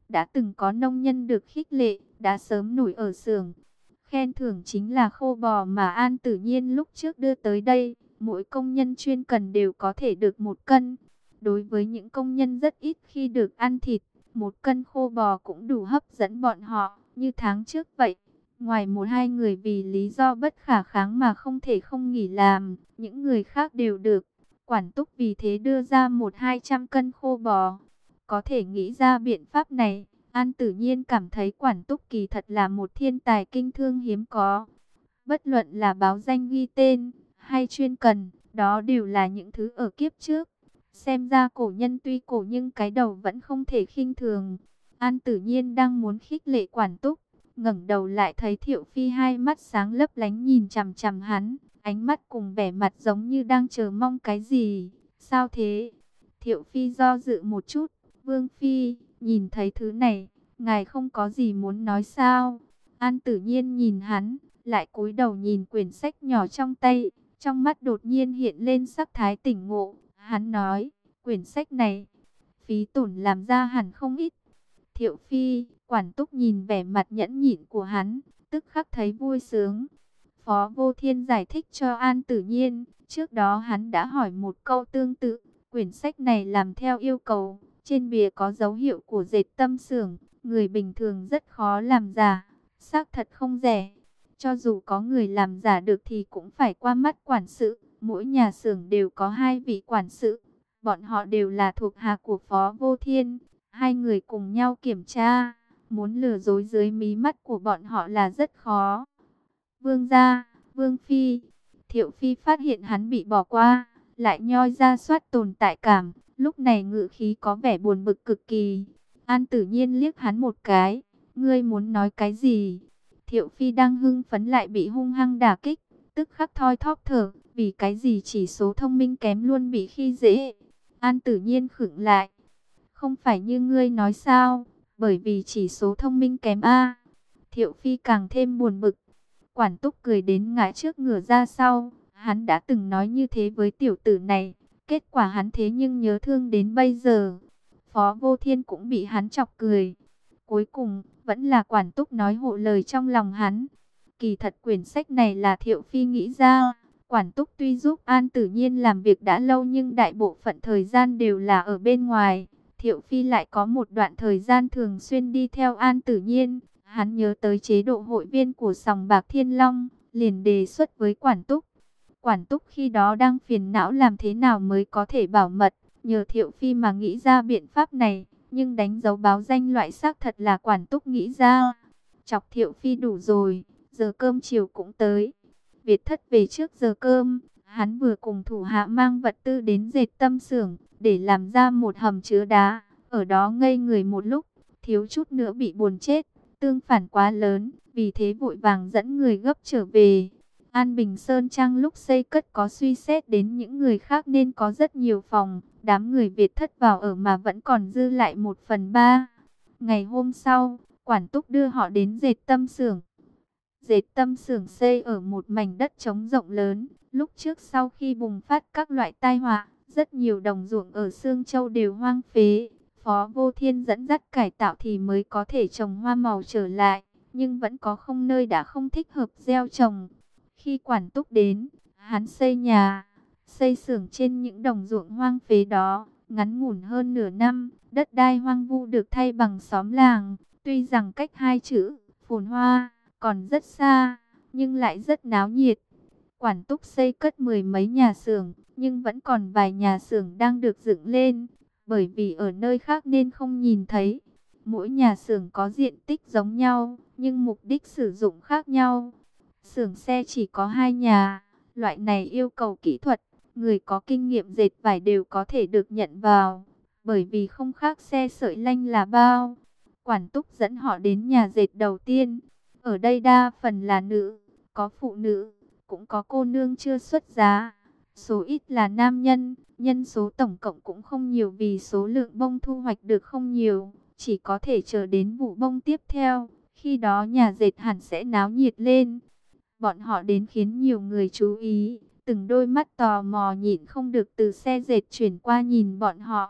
đã từng có nông nhân được khích lệ, đã sớm nổi ở xưởng. Khen thưởng chính là khô bò mà An Tử Nhiên lúc trước đưa tới đây, mỗi công nhân chuyên cần đều có thể được 1 cân. Đối với những công nhân rất ít khi được ăn thịt, 1 cân khô bò cũng đủ hấp dẫn bọn họ, như tháng trước vậy. Ngoài 1-2 người vì lý do bất khả kháng mà không thể không nghỉ làm, những người khác đều được. Quản túc vì thế đưa ra 100-200 cân khô bò. Có thể nghĩ ra biện pháp này, An Tử Nhiên cảm thấy Quản túc kỳ thật là một thiên tài kinh thương hiếm có. Bất luận là báo danh ghi tên hay chuyên cần, đó đều là những thứ ở kiếp trước. Xem ra cổ nhân tuy cổ nhưng cái đầu vẫn không thể khinh thường. An Tử Nhiên đang muốn khích lệ Quản túc, ngẩng đầu lại thấy Thiệu Phi hai mắt sáng lấp lánh nhìn chằm chằm hắn, ánh mắt cùng vẻ mặt giống như đang chờ mong cái gì. Sao thế? Thiệu Phi do dự một chút. Vương Phi, nhìn thấy thứ này, ngài không có gì muốn nói sao? An Tử Nhiên nhìn hắn, lại cúi đầu nhìn quyển sách nhỏ trong tay, trong mắt đột nhiên hiện lên sắc thái tỉnh ngộ. Hắn nói, quyển sách này, phí tổn làm ra hẳn không ít. Thiệu Phi, Quản túc nhìn vẻ mặt nhẫn nhịn của hắn, tức khắc thấy vui sướng. Phó Vô Thiên giải thích cho An Tử Nhiên, trước đó hắn đã hỏi một câu tương tự, quyển sách này làm theo yêu cầu, trên bìa có dấu hiệu của dệt tâm xưởng, người bình thường rất khó làm giả, xác thật không rẻ. Cho dù có người làm giả được thì cũng phải qua mắt quản sự, mỗi nhà xưởng đều có 2 vị quản sự, bọn họ đều là thuộc hạ của Phó Vô Thiên, 2 người cùng nhau kiểm tra, muốn lừa dối dưới mí mắt của bọn họ là rất khó. Vương gia, Vương Phi, Thiệu Phi phát hiện hắn bị bỏ qua, lại nhoi ra soát tồn tại cảm, lúc này ngữ khí có vẻ buồn bực cực kỳ. An Tử Nhiên liếc hắn một cái, ngươi muốn nói cái gì? Thiệu Phi đang hưng phấn lại bị hung hăng đả kích, tức khắc thoi thóp thở, vì cái gì chỉ số thông minh kém luôn bị khi dễ. An Tử Nhiên khựng lại, không phải như ngươi nói sao, bởi vì chỉ số thông minh kém a. Thiệu Phi càng thêm buồn bực. Quản túc cười đến ngã trước ngửa ra sau, hắn đã từng nói như thế với tiểu tử này, kết quả hắn thế nhưng nhớ thương đến bây giờ. Phó Vô Thiên cũng bị hắn chọc cười. Cuối cùng, vẫn là Quản túc nói hộ lời trong lòng hắn. Kỳ thật quyển sách này là Thiệu Phi nghĩ ra. Quản túc tuy giúp An Tử Nhiên làm việc đã lâu nhưng đại bộ phận thời gian đều là ở bên ngoài. Thiệu Phi lại có một đoạn thời gian thường xuyên đi theo An Tử Nhiên. Hắn nhớ tới chế độ hội viên của sòng bạc Thiên Long, liền đề xuất với Quản túc. Quản túc khi đó đang phiền não làm thế nào mới có thể bảo mật, nhờ Thiệu Phi mà nghĩ ra biện pháp này, nhưng đánh dấu báo danh loại xác thật là Quản túc nghĩ ra. Chọc Thiệu Phi đủ rồi, giờ cơm chiều cũng tới. Việt Thất về trước giờ cơm, hắn vừa cùng thủ hạ mang vật tư đến dệt tâm xưởng, để làm ra một hầm chứa đá, ở đó ngây người một lúc, thiếu chút nữa bị buồn chết. Tương phản quá lớn, vì thế vội vàng dẫn người gấp trở về. An Bình Sơn Trang lúc xây cất có suy xét đến những người khác nên có rất nhiều phòng. Đám người Việt Thất vào ở mà vẫn còn dư lại 1/3. Ngày hôm sau, Quản túc đưa họ đến dệt tâm xưởng. Dệt tâm xưởng xây ở một mảnh đất trống rộng lớn. Lúc trước sau khi bùng phát các loại tai họa, rất nhiều đồng ruộng ở Sương Châu đều hoang phế. Phó Vô Thiên dẫn dắt cải tạo thì mới có thể trồng hoa màu trở lại, nhưng vẫn có không nơi đã không thích hợp gieo trồng. Khi Quản túc đến, hắn xây nhà, xây xưởng trên những đồng ruộng hoang phế đó, ngắn ngủn hơn nửa năm, đất đai hoang vu được thay bằng xóm làng, tuy rằng cách 2 chữ, phồn hoa, còn rất xa, nhưng lại rất náo nhiệt. Quản túc xây cất 10 mấy nhà xưởng, nhưng vẫn còn vài nhà xưởng đang được dựng lên, bởi vì ở nơi khác nên không nhìn thấy. Mỗi nhà xưởng có diện tích giống nhau, nhưng mục đích sử dụng khác nhau. Xưởng xe chỉ có 2 nhà, loại này yêu cầu kỹ thuật, người có kinh nghiệm dệt vải đều có thể được nhận vào, bởi vì không khác xe sợi lanh là bao. Quản túc dẫn họ đến nhà dệt đầu tiên, ở đây đa phần là nữ, có phụ nữ, cũng có cô nương chưa xuất giá. Số ít là nam nhân, nhân số tổng cộng cũng không nhiều vì số lượng bông thu hoạch được không nhiều, chỉ có thể chờ đến vụ bông tiếp theo, khi đó nhà dệt hẳn sẽ náo nhiệt lên. Bọn họ đến khiến nhiều người chú ý, từng đôi mắt tò mò nhịn không được từ xe dệt chuyển qua nhìn bọn họ.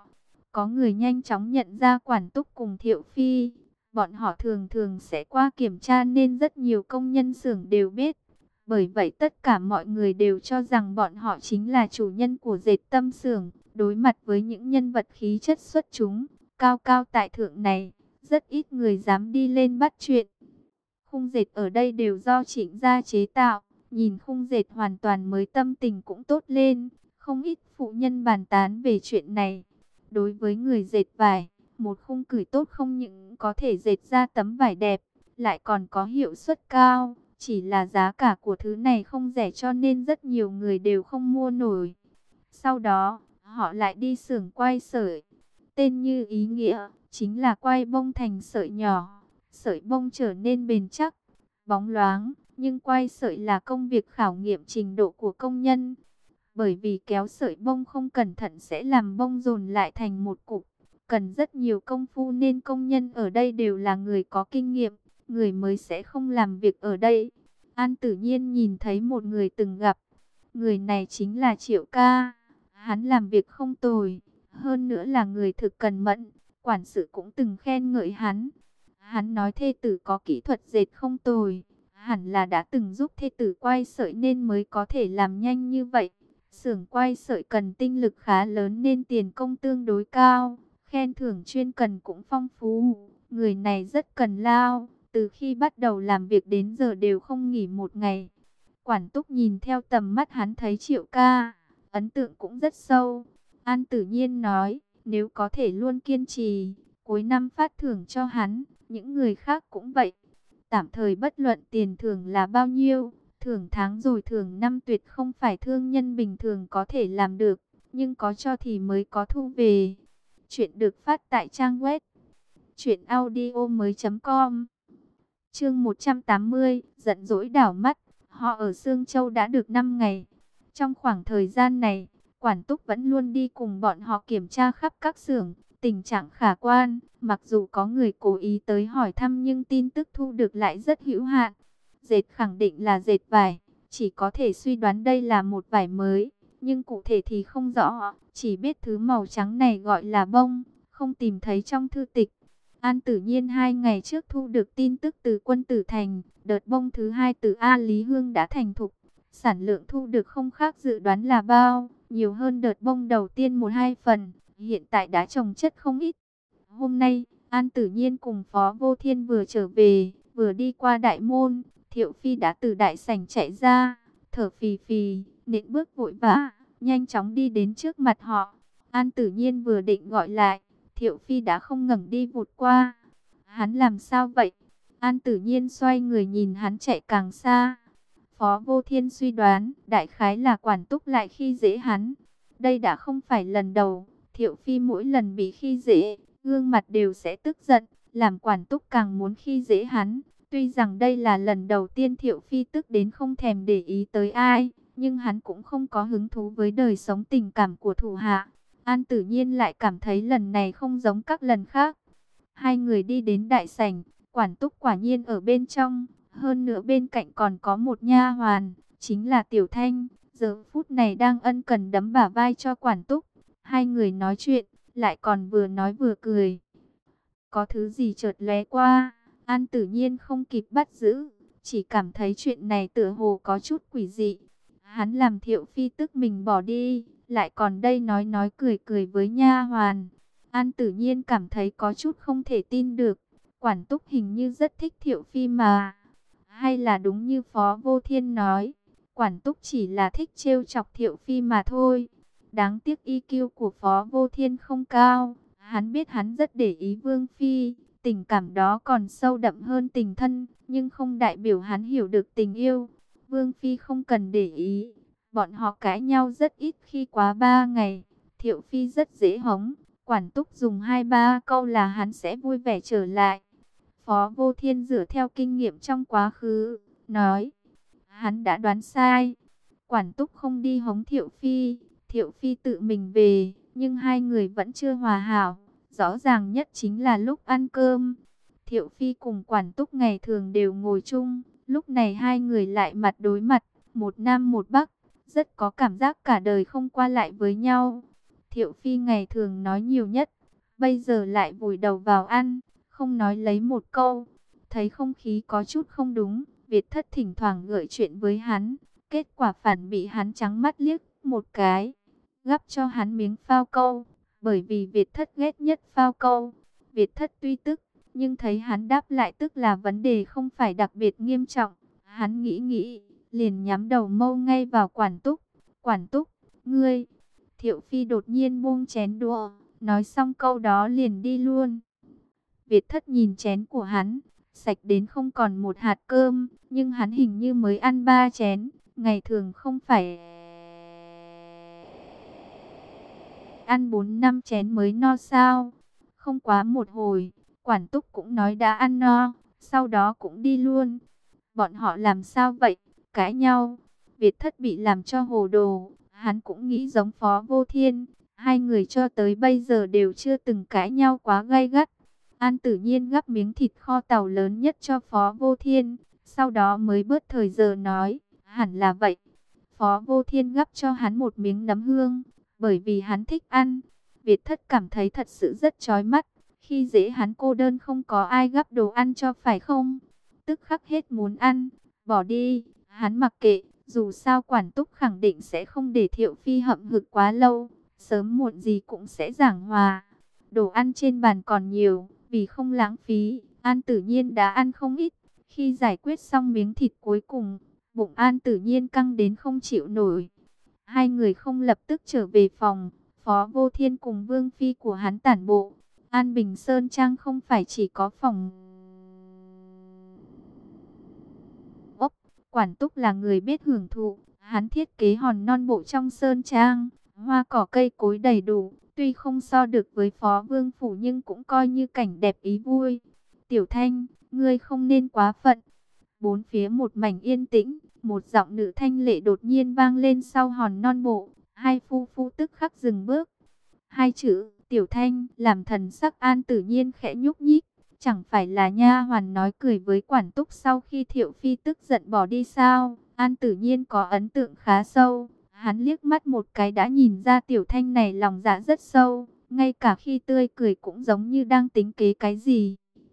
Có người nhanh chóng nhận ra Quản Túc cùng Thiệu Phi. Bọn họ thường thường sẽ qua kiểm tra nên rất nhiều công nhân xưởng đều biết. Bởi vậy tất cả mọi người đều cho rằng bọn họ chính là chủ nhân của dệt tâm xưởng. Đối mặt với những nhân vật khí chất xuất chúng, cao cao tại thượng này, rất ít người dám đi lên bắt chuyện. Khung dệt ở đây đều do Trịnh gia chế tạo. Nhìn khung dệt hoàn toàn mới, tâm tình cũng tốt lên. Không ít phụ nhân bàn tán về chuyện này. Đối với người dệt vải, một khung cửi tốt không những có thể dệt ra tấm vải đẹp, lại còn có hiệu suất cao. Chỉ là giá cả của thứ này không rẻ cho nên rất nhiều người đều không mua nổi. Sau đó, họ lại đi xưởng quay sợi. Tên như ý nghĩa, chính là quay bông thành sợi nhỏ. Sợi bông trở nên bền chắc, bóng loáng. Nhưng quay sợi là công việc khảo nghiệm trình độ của công nhân. Bởi vì kéo sợi bông không cẩn thận sẽ làm bông dồn lại thành một cục. Cần rất nhiều công phu nên công nhân ở đây đều là người có kinh nghiệm. Người mới sẽ không làm việc ở đây. An Tử Nhiên nhìn thấy một người từng gặp. Người này chính là Triệu Ca. Hắn làm việc không tồi. Hơn nữa là người thực cần mẫn. Quản sự cũng từng khen ngợi hắn. Hắn nói thê tử có kỹ thuật dệt không tồi. Hẳn là đã từng giúp thê tử quay sợi nên mới có thể làm nhanh như vậy. Xưởng quay sợi cần tinh lực khá lớn nên tiền công tương đối cao. Khen thưởng chuyên cần cũng phong phú. Người này rất cần lao. Từ khi bắt đầu làm việc đến giờ đều không nghỉ một ngày. Quản Túc nhìn theo tầm mắt hắn thấy Triệu Ca, ấn tượng cũng rất sâu. An Tử Nhiên nói, nếu có thể luôn kiên trì, cuối năm phát thưởng cho hắn, những người khác cũng vậy. Tạm thời bất luận tiền thưởng là bao nhiêu, thưởng tháng rồi thưởng năm tuyệt không phải thương nhân bình thường có thể làm được, nhưng có cho thì mới có thu về. Chuyện được phát tại trang web truyệnaudiomoi.com. Chương 180, giận dỗi đảo mắt. Họ ở Sương Châu đã được 5 ngày. Trong khoảng thời gian này, Quản Túc vẫn luôn đi cùng bọn họ kiểm tra khắp các xưởng, tình trạng khả quan. Mặc dù có người cố ý tới hỏi thăm nhưng tin tức thu được lại rất hữu hạn. Dệt khẳng định là dệt vải, chỉ có thể suy đoán đây là một vải mới, nhưng cụ thể thì không rõ, chỉ biết thứ màu trắng này gọi là bông, không tìm thấy trong thư tịch. An Tử Nhiên 2 ngày trước thu được tin tức từ Quân Tử Thành, đợt bông thứ 2 từ A Lý Hương đã thành thục. Sản lượng thu được không khác dự đoán là bao, nhiều hơn đợt bông đầu tiên 1-2 phần, hiện tại đã trồng chất không ít. Hôm nay, An Tử Nhiên cùng Phó Vô Thiên vừa trở về, vừa đi qua đại môn, Thiệu Phi đã từ đại sảnh chạy ra, thở phì phì, nện bước vội vã, nhanh chóng đi đến trước mặt họ. An Tử Nhiên vừa định gọi lại, Thiệu Phi đã không ngẩng đi vụt qua. Hắn làm sao vậy? An Tử Nhiên xoay người nhìn hắn chạy càng xa. Phó Vô Thiên suy đoán, đại khái là Quản Túc lại khi dễ hắn. Đây đã không phải lần đầu, Thiệu Phi mỗi lần bị khi dễ, gương mặt đều sẽ tức giận, làm Quản Túc càng muốn khi dễ hắn. Tuy rằng đây là lần đầu tiên Thiệu Phi tức đến không thèm để ý tới ai, nhưng hắn cũng không có hứng thú với đời sống tình cảm của thủ hạ. An Tử Nhiên lại cảm thấy lần này không giống các lần khác. Hai người đi đến đại sảnh, Quản Túc quả nhiên ở bên trong, hơn nữa bên cạnh còn có một nha hoàn, chính là Tiểu Thanh, giờ phút này đang ân cần đấm bả vai cho Quản Túc. Hai người nói chuyện, lại còn vừa nói vừa cười. Có thứ gì chợt lóe qua, An Tử Nhiên không kịp bắt giữ, chỉ cảm thấy chuyện này tựa hồ có chút quỷ dị. Hắn làm Thiệu Phi tức mình bỏ đi, lại còn đây nói cười cười với nha hoàn. An Tử Nhiên cảm thấy có chút không thể tin được. Quản Túc hình như rất thích Thiệu Phi mà. Hay là đúng như Phó Vô Thiên nói, Quản Túc chỉ là thích trêu chọc Thiệu Phi mà thôi. Đáng tiếc EQ của Phó Vô Thiên không cao. Hắn biết hắn rất để ý Vương Phi, tình cảm đó còn sâu đậm hơn tình thân, nhưng không đại biểu hắn hiểu được tình yêu. Vương Phi không cần để ý. Bọn họ cãi nhau rất ít khi quá 3 ngày. Thiệu Phi rất dễ hống. Quản Túc dùng 2-3 câu là hắn sẽ vui vẻ trở lại. Phó Vô Thiên dựa theo kinh nghiệm trong quá khứ, nói. Hắn đã đoán sai. Quản Túc không đi hống Thiệu Phi. Thiệu Phi tự mình về, nhưng hai người vẫn chưa hòa hảo. Rõ ràng nhất chính là lúc ăn cơm. Thiệu Phi cùng Quản Túc ngày thường đều ngồi chung. Lúc này hai người lại mặt đối mặt, một nam một bắc. Rất có cảm giác cả đời không qua lại với nhau. Thiệu Phi ngày thường nói nhiều nhất, bây giờ lại vùi đầu vào ăn, không nói lấy một câu. Thấy không khí có chút không đúng, Việt Thất thỉnh thoảng gợi chuyện với hắn, kết quả phản bị hắn trắng mắt liếc một cái, gắp cho hắn miếng phao câu, bởi vì Việt Thất ghét nhất phao câu. Việt Thất tuy tức, nhưng thấy hắn đáp lại tức là vấn đề không phải đặc biệt nghiêm trọng. Hắn nghĩ nghĩ, liền nhắm đầu mâu ngay vào Quản Túc. Quản Túc, ngươi. Thiệu Phi đột nhiên buông chén đũa, nói xong câu đó liền đi luôn. Việt Thất nhìn chén của hắn, sạch đến không còn một hạt cơm, nhưng hắn hình như mới ăn 3 chén, ngày thường không phải ăn 4-5 chén mới no sao? Không quá một hồi, Quản Túc cũng nói đã ăn no, sau đó cũng đi luôn. Bọn họ làm sao vậy? Cãi nhau. Việt Thất bị làm cho hồ đồ, hắn cũng nghĩ giống Phó Vô Thiên. Hai người cho tới bây giờ đều chưa từng cãi nhau quá gay gắt. An Tử Nhiên gắp miếng thịt kho tàu lớn nhất cho Phó Vô Thiên, sau đó mới bớt thời giờ nói, hẳn là vậy. Phó Vô Thiên gắp cho hắn một miếng nấm hương, bởi vì hắn thích ăn. Việt Thất cảm thấy thật sự rất chói mắt, khi dễ hắn cô đơn không có ai gắp đồ ăn cho phải không? Tức khắc hết muốn ăn, bỏ đi, hắn mặc kệ, dù sao Quản Túc khẳng định sẽ không để Thiệu Phi hậm hực quá lâu, sớm muộn gì cũng sẽ giảng hòa. Đồ ăn trên bàn còn nhiều, vì không lãng phí, An Tử Nhiên đã ăn không ít. Khi giải quyết xong miếng thịt cuối cùng, bụng An Tử Nhiên căng đến không chịu nổi. Hai người không lập tức trở về phòng, Phó Vô Thiên cùng Vương Phi của hắn tản bộ. An Bình Sơn Trang không phải chỉ có phòng ốc, Quản Túc là người biết hưởng thụ, hắn thiết kế hòn non bộ trong Sơn Trang, hoa cỏ cây cối đầy đủ, tuy không so được với Phó Vương Phủ nhưng cũng coi như cảnh đẹp ý vui. Tiểu Thanh, ngươi không nên quá phận. Bốn phía một mảnh yên tĩnh, một giọng nữ thanh lệ đột nhiên vang lên sau hòn non bộ, hai phu phu tức khắc dừng bước. Hai chữ, Tiểu Thanh, làm thần sắc An Tử Nhiên khẽ nhúc nhích. Chẳng phải là nha hoàn nói cười với Quản Túc sau khi Thiệu Phi tức giận bỏ đi sao? An Tử Nhiên có ấn tượng khá sâu. Hắn liếc mắt một cái đã nhìn ra Tiểu Thanh này lòng dạ rất sâu. Ngay cả khi tươi cười cũng giống như đang tính kế cái gì.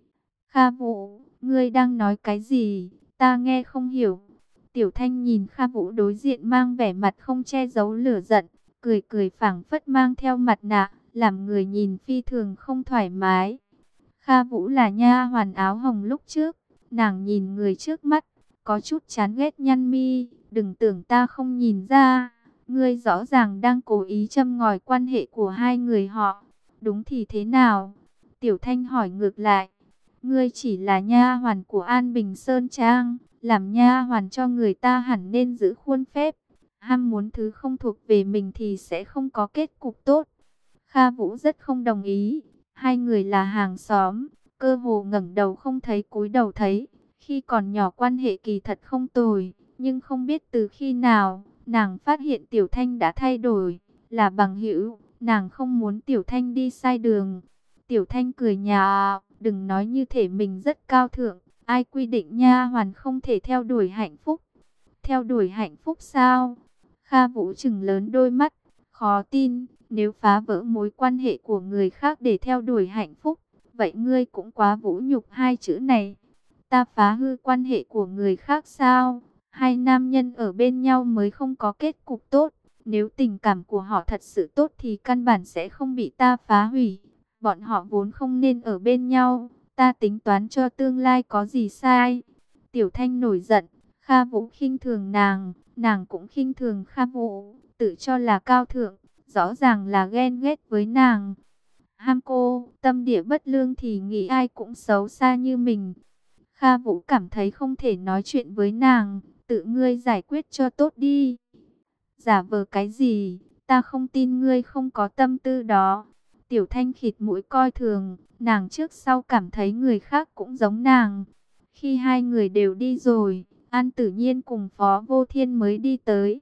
Kha Vũ, ngươi đang nói cái gì? Ta nghe không hiểu. Tiểu Thanh nhìn Kha Vũ đối diện mang vẻ mặt không che giấu lửa giận. Cười cười phảng phất mang theo mặt nạ, làm người nhìn phi thường không thoải mái. Kha Vũ là nha hoàn áo hồng lúc trước, nàng nhìn người trước mắt, có chút chán ghét nhăn mi, đừng tưởng ta không nhìn ra, ngươi rõ ràng đang cố ý châm ngòi quan hệ của hai người họ, đúng thì thế nào? Tiểu Thanh hỏi ngược lại, ngươi chỉ là nha hoàn của An Bình Sơn Trang, làm nha hoàn cho người ta hẳn nên giữ khuôn phép, ham muốn thứ không thuộc về mình thì sẽ không có kết cục tốt. Kha Vũ rất không đồng ý. Hai người là hàng xóm, cơ hồ ngẩng đầu không thấy cúi đầu thấy. Khi còn nhỏ quan hệ kỳ thật không tồi, nhưng không biết từ khi nào, nàng phát hiện Tiểu Thanh đã thay đổi, là bằng hữu, nàng không muốn Tiểu Thanh đi sai đường. Tiểu Thanh cười nhạo, đừng nói như thể mình rất cao thượng, ai quy định nha hoàn không thể theo đuổi hạnh phúc. Theo đuổi hạnh phúc sao? Kha Vũ trừng lớn đôi mắt, khó tin. Nếu phá vỡ mối quan hệ của người khác để theo đuổi hạnh phúc, vậy ngươi cũng quá vũ nhục hai chữ này. Ta phá hư quan hệ của người khác sao? Hai nam nhân ở bên nhau mới không có kết cục tốt. Nếu tình cảm của họ thật sự tốt thì căn bản sẽ không bị ta phá hủy. Bọn họ vốn không nên ở bên nhau. Ta tính toán cho tương lai có gì sai? Tiểu Thanh nổi giận. Kha Vũ khinh thường nàng, nàng cũng khinh thường Kha Vũ, tự cho là cao thượng. Rõ ràng là ghen ghét với nàng. Ham cô, tâm địa bất lương thì nghĩ ai cũng xấu xa như mình. Kha Vũ cảm thấy không thể nói chuyện với nàng. Tự ngươi giải quyết cho tốt đi. Giả vờ cái gì? Ta không tin ngươi không có tâm tư đó. Tiểu Thanh khịt mũi coi thường. Nàng trước sau cảm thấy người khác cũng giống nàng. Khi hai người đều đi rồi, An Tử Nhiên cùng Phó Vô Thiên mới đi tới.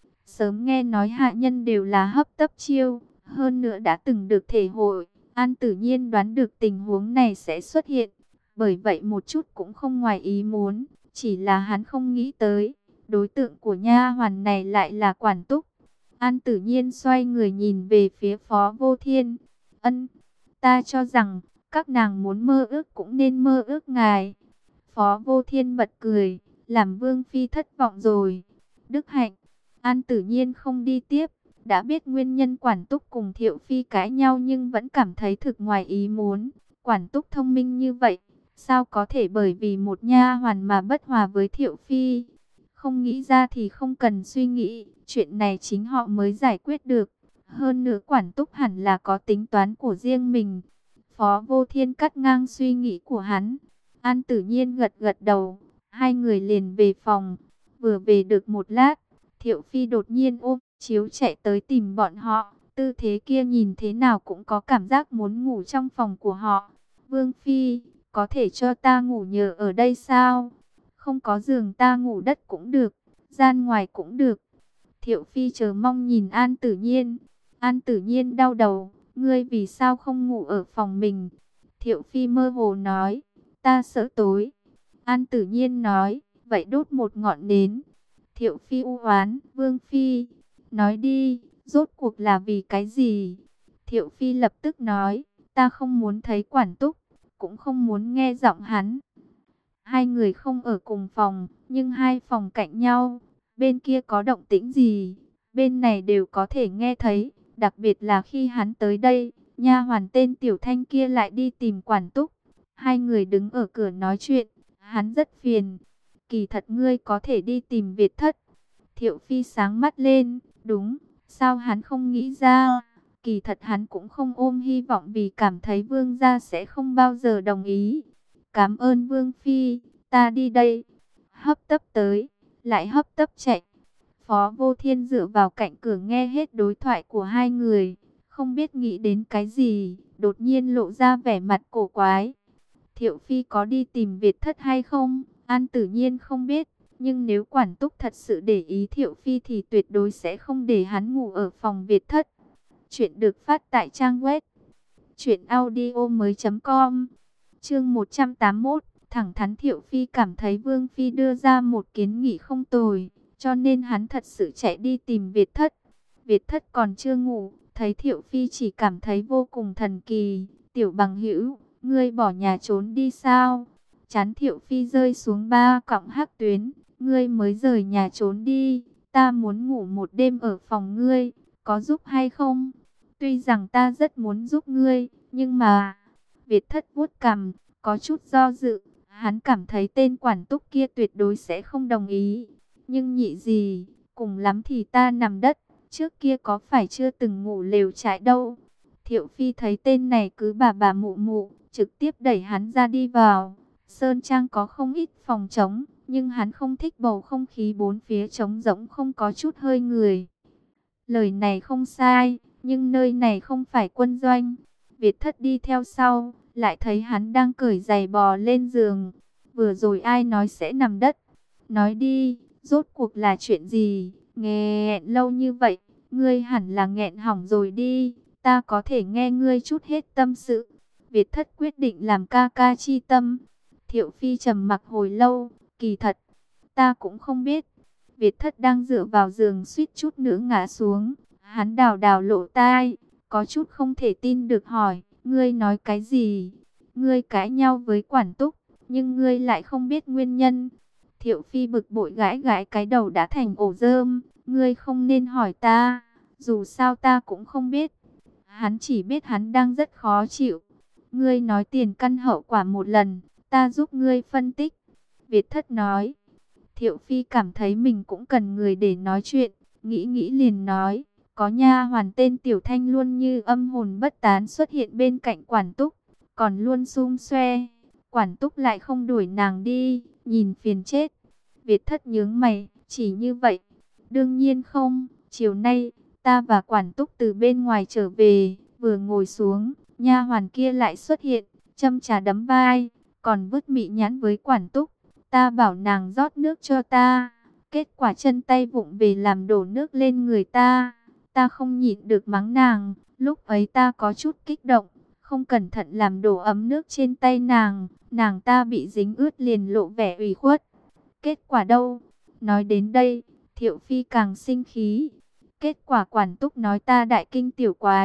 Sớm nghe nói hạ nhân đều là hấp tấp chiêu, hơn nữa đã từng được thể hội, An Tử Nhiên đoán được tình huống này sẽ xuất hiện, bởi vậy một chút cũng không ngoài ý muốn, chỉ là hắn không nghĩ tới, đối tượng của nha hoàn này lại là Quản Túc. An Tử Nhiên xoay người nhìn về phía Phó Vô Thiên, ân, Ta cho rằng, các nàng muốn mơ ước cũng nên mơ ước ngài. Phó Vô Thiên bật cười, làm Vương Phi thất vọng rồi. Đức hạnh, An Tử Nhiên không đi tiếp, đã biết nguyên nhân Quản Túc cùng Thiệu Phi cãi nhau nhưng vẫn cảm thấy thực ngoài ý muốn. Quản Túc thông minh như vậy, sao có thể bởi vì một nha hoàn mà bất hòa với Thiệu Phi? Không nghĩ ra thì không cần suy nghĩ, chuyện này chính họ mới giải quyết được. Hơn nữa Quản Túc hẳn là có tính toán của riêng mình. Phó Vô Thiên cắt ngang suy nghĩ của hắn. An Tử Nhiên gật gật đầu, hai người liền về phòng. Vừa về được một lát, Thiệu Phi đột nhiên ôm chiếu chạy tới tìm bọn họ. Tư thế kia nhìn thế nào cũng có cảm giác muốn ngủ trong phòng của họ. Vương Phi, có thể cho ta ngủ nhờ ở đây sao? Không có giường ta ngủ đất cũng được, gian ngoài cũng được. Thiệu Phi chờ mong nhìn An Tử Nhiên. An Tử Nhiên đau đầu, ngươi vì sao không ngủ ở phòng mình? Thiệu Phi mơ hồ nói, ta sợ tối. An Tử Nhiên nói, vậy đốt một ngọn nến. Thiệu Phi u oán, Vương Phi, nói đi, rốt cuộc là vì cái gì? Thiệu Phi lập tức nói, ta không muốn thấy Quản Túc, cũng không muốn nghe giọng hắn. Hai người không ở cùng phòng, nhưng hai phòng cạnh nhau. Bên kia có động tĩnh gì, bên này đều có thể nghe thấy. Đặc biệt là khi hắn tới đây, nha hoàn tên Tiểu Thanh kia lại đi tìm Quản Túc. Hai người đứng ở cửa nói chuyện, hắn rất phiền. Kỳ thật ngươi có thể đi tìm Việt Thất. Thiệu Phi sáng mắt lên, đúng, sao hắn không nghĩ ra? Kỳ thật hắn cũng không ôm hy vọng vì cảm thấy Vương gia sẽ không bao giờ đồng ý. Cảm ơn Vương Phi, ta đi đây. Hấp tấp tới, lại hấp tấp chạy. Phó Vô Thiên dựa vào cạnh cửa nghe hết đối thoại của hai người. Không biết nghĩ đến cái gì, đột nhiên lộ ra vẻ mặt cổ quái. Thiệu Phi có đi tìm Việt Thất hay không? An Tử Nhiên không biết. Nhưng nếu Quản Túc thật sự để ý Thiệu Phi thì tuyệt đối sẽ không để hắn ngủ ở phòng Việt Thất. Chuyện được phát tại trang web truyệnaudiomoi.com. Chương 181, thẳng thắn. Thiệu Phi cảm thấy Vương Phi đưa ra một kiến nghị không tồi, cho nên hắn thật sự chạy đi tìm Việt Thất. Việt Thất còn chưa ngủ, thấy Thiệu Phi chỉ cảm thấy vô cùng thần kỳ. Tiểu bằng hữu, ngươi bỏ nhà trốn đi sao? Trán Thiệu Phi rơi xuống 3 cọng hắc tuyến. Ngươi mới rời nhà trốn đi, ta muốn ngủ một đêm ở phòng ngươi, có giúp hay không? Tuy rằng ta rất muốn giúp ngươi, nhưng mà... Việt Thất vuốt cằm, có chút do dự. Hắn cảm thấy tên Quản Túc kia tuyệt đối sẽ không đồng ý. Nhưng nhị gì, cùng lắm thì ta nằm đất. Trước kia có phải chưa từng ngủ lều trại đâu. Thiệu Phi thấy tên này cứ bà mụ mụ, trực tiếp đẩy hắn ra đi vào. Sơn Trang có không ít phòng trống, nhưng hắn không thích bầu không khí bốn phía trống rỗng không có chút hơi người. Lời này không sai, nhưng nơi này không phải quân doanh. Việt Thất đi theo sau, lại thấy hắn đang cởi giày bò lên giường. Vừa rồi ai nói sẽ nằm đất? Nói đi, rốt cuộc là chuyện gì? Nghẹn lâu như vậy, ngươi hẳn là nghẹn hỏng rồi đi. Ta có thể nghe ngươi chút hết tâm sự. Việt Thất quyết định làm ca ca chi tâm. Thiệu Phi trầm mặc hồi lâu, kỳ thật, ta cũng không biết. Việt Thất đang dựa vào giường suýt chút nữa ngã xuống. Hắn đào đào lỗ tai, có chút không thể tin được hỏi, ngươi nói cái gì? Ngươi cãi nhau với Quản Túc, nhưng ngươi lại không biết nguyên nhân. Thiệu Phi bực bội gãi gãi cái đầu đã thành ổ rơm, ngươi không nên hỏi ta, dù sao ta cũng không biết. Hắn chỉ biết hắn đang rất khó chịu. Ngươi nói tiền căn hậu quả một lần, ta giúp ngươi phân tích. Việt Thất nói. Thiệu Phi cảm thấy mình cũng cần người để nói chuyện, nghĩ nghĩ liền nói, có nha hoàn tên Tiểu Thanh luôn như âm hồn bất tán xuất hiện bên cạnh Quản Túc, còn luôn xung xoe. Quản Túc lại không đuổi nàng đi, nhìn phiền chết. Việt Thất nhướng mày, chỉ như vậy. Đương nhiên không, chiều nay, ta và Quản Túc từ bên ngoài trở về, vừa ngồi xuống, nha hoàn kia lại xuất hiện, châm trà đấm vai, còn vứt mị nhãn với Quản Túc. Ta bảo nàng rót nước cho ta, kết quả chân tay vụng về làm đổ nước lên người ta. Ta không nhịn được mắng nàng, lúc ấy ta có chút kích động, không cẩn thận làm đổ ấm nước trên tay nàng, nàng ta bị dính ướt liền lộ vẻ ủy khuất. Kết quả đâu? Nói đến đây, Thiệu Phi càng sinh khí. Kết quả Quản Túc nói ta đại kinh tiểu quái,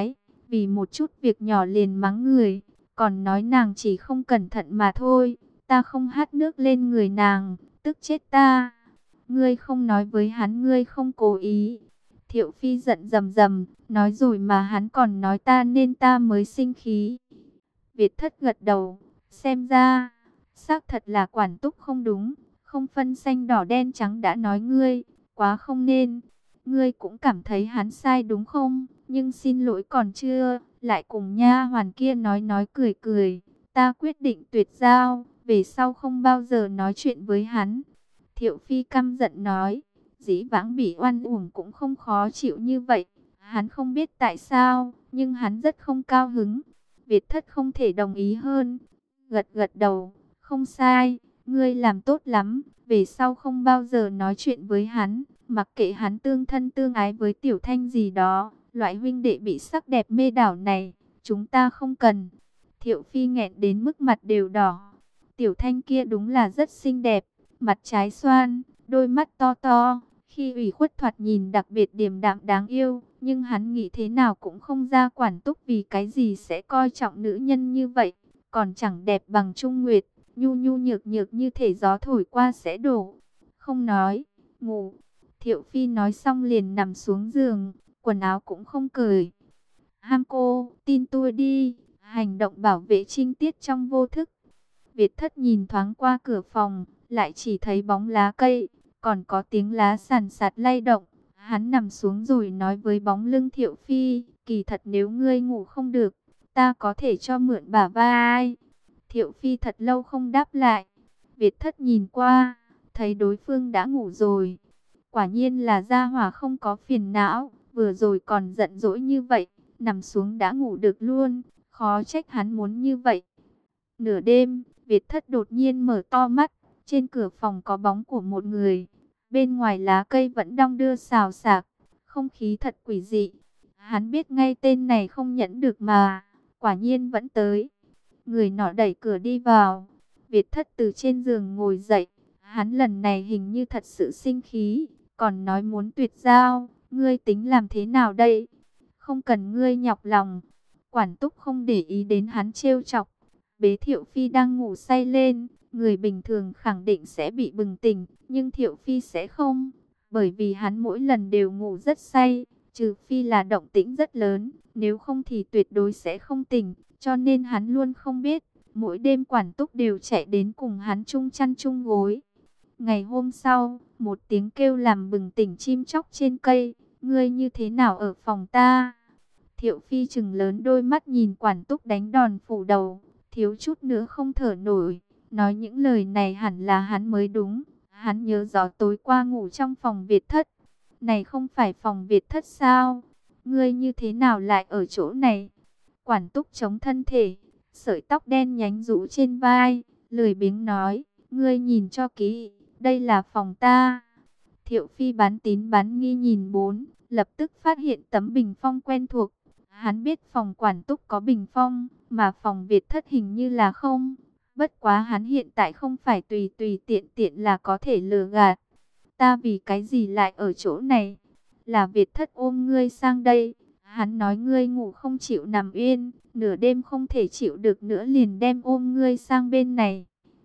vì một chút việc nhỏ liền mắng người, còn nói nàng chỉ không cẩn thận mà thôi. Ta không hát nước lên người nàng, tức chết ta. Ngươi không nói với hắn ngươi không cố ý. Thiệu Phi giận rầm rầm, nói rồi mà hắn còn nói ta nên ta mới sinh khí. Việt Thất gật đầu, xem ra, xác thật là Quản Túc không đúng, không phân xanh đỏ đen trắng đã nói ngươi, quá không nên. Ngươi cũng cảm thấy hắn sai đúng không? Nhưng xin lỗi còn chưa, lại cùng nha hoàn kia nói cười cười. Ta quyết định tuyệt giao, về sau không bao giờ nói chuyện với hắn. Thiệu Phi căm giận nói, dĩ vãng bị oan uổng cũng không khó chịu như vậy. Hắn không biết tại sao, nhưng hắn rất không cao hứng. Việt Thất không thể đồng ý hơn. Gật gật đầu, không sai, ngươi làm tốt lắm. Về sau không bao giờ nói chuyện với hắn, mặc kệ hắn tương thân tương ái với Tiểu Thanh gì đó. Loại huynh đệ bị sắc đẹp mê đảo này, chúng ta không cần. Thiệu Phi nghẹn đến mức mặt đều đỏ. Tiểu Thanh kia đúng là rất xinh đẹp, mặt trái xoan, đôi mắt to to, khi ủy khuất thoạt nhìn đặc biệt điềm đạm đáng yêu, nhưng hắn nghĩ thế nào cũng không ra Quản Túc vì cái gì sẽ coi trọng nữ nhân như vậy, còn chẳng đẹp bằng Trung Nguyệt, nhu nhu nhược nhược như thể gió thổi qua sẽ đổ. Không nói, ngủ. Thiệu Phi nói xong liền nằm xuống giường, quần áo cũng không cởi. Ham cô, tin tôi đi, hành động bảo vệ trinh tiết trong vô thức. Việt Thất nhìn thoáng qua cửa phòng, lại chỉ thấy bóng lá cây, còn có tiếng lá sàn sạt lay động. Hắn nằm xuống rồi nói với bóng lưng Thiệu Phi, kỳ thật nếu ngươi ngủ không được, ta có thể cho mượn bả vai. Thiệu Phi thật lâu không đáp lại. Việt Thất nhìn qua, thấy đối phương đã ngủ rồi. Quả nhiên là gia hỏa không có phiền não, vừa rồi còn giận dỗi như vậy, nằm xuống đã ngủ được luôn, khó trách hắn muốn như vậy. Nửa đêm, Việt Thất đột nhiên mở to mắt, trên cửa phòng có bóng của một người. Bên ngoài lá cây vẫn đong đưa xào xạc, không khí thật quỷ dị. Hắn biết ngay tên này không nhẫn được mà, quả nhiên vẫn tới. Người nọ đẩy cửa đi vào, Việt Thất từ trên giường ngồi dậy. Hắn lần này hình như thật sự sinh khí, còn nói muốn tuyệt giao. Ngươi tính làm thế nào đây? Không cần ngươi nhọc lòng. Quản Túc không để ý đến hắn trêu chọc, bế Thiệu Phi đang ngủ say lên. Người bình thường khẳng định sẽ bị bừng tỉnh, nhưng Thiệu Phi sẽ không, bởi vì hắn mỗi lần đều ngủ rất say, trừ phi là động tĩnh rất lớn, nếu không thì tuyệt đối sẽ không tỉnh, cho nên hắn luôn không biết. Mỗi đêm Quản Túc đều chạy đến cùng hắn chung chăn chung gối. Ngày hôm sau, một tiếng kêu làm bừng tỉnh chim chóc trên cây. Ngươi như thế nào ở phòng ta? Thiệu Phi trừng lớn đôi mắt nhìn Quản Túc đánh đòn phủ đầu, thiếu chút nữa không thở nổi. Nói những lời này hẳn là hắn mới đúng. Hắn nhớ rõ tối qua ngủ trong phòng Việt Thất. Này không phải phòng Việt Thất sao? Ngươi như thế nào lại ở chỗ này? Quản Túc chống thân thể, sợi tóc đen nhánh rũ trên vai, lười biếng nói, ngươi nhìn cho kỹ, đây là phòng ta. Thiệu Phi bán tín bán nghi nhìn bốn, lập tức phát hiện tấm bình phong quen thuộc. Hắn biết phòng Quản Túc có bình phong, mà phòng Việt Thất hình như là không. Bất quá hắn hiện tại không phải tùy tùy tiện tiện là có thể lừa gạt. Ta vì cái gì lại ở chỗ này? Là Việt Thất ôm ngươi sang đây. Hắn nói ngươi ngủ không chịu nằm yên, nửa đêm không thể chịu được nữa liền đem ôm ngươi sang bên này.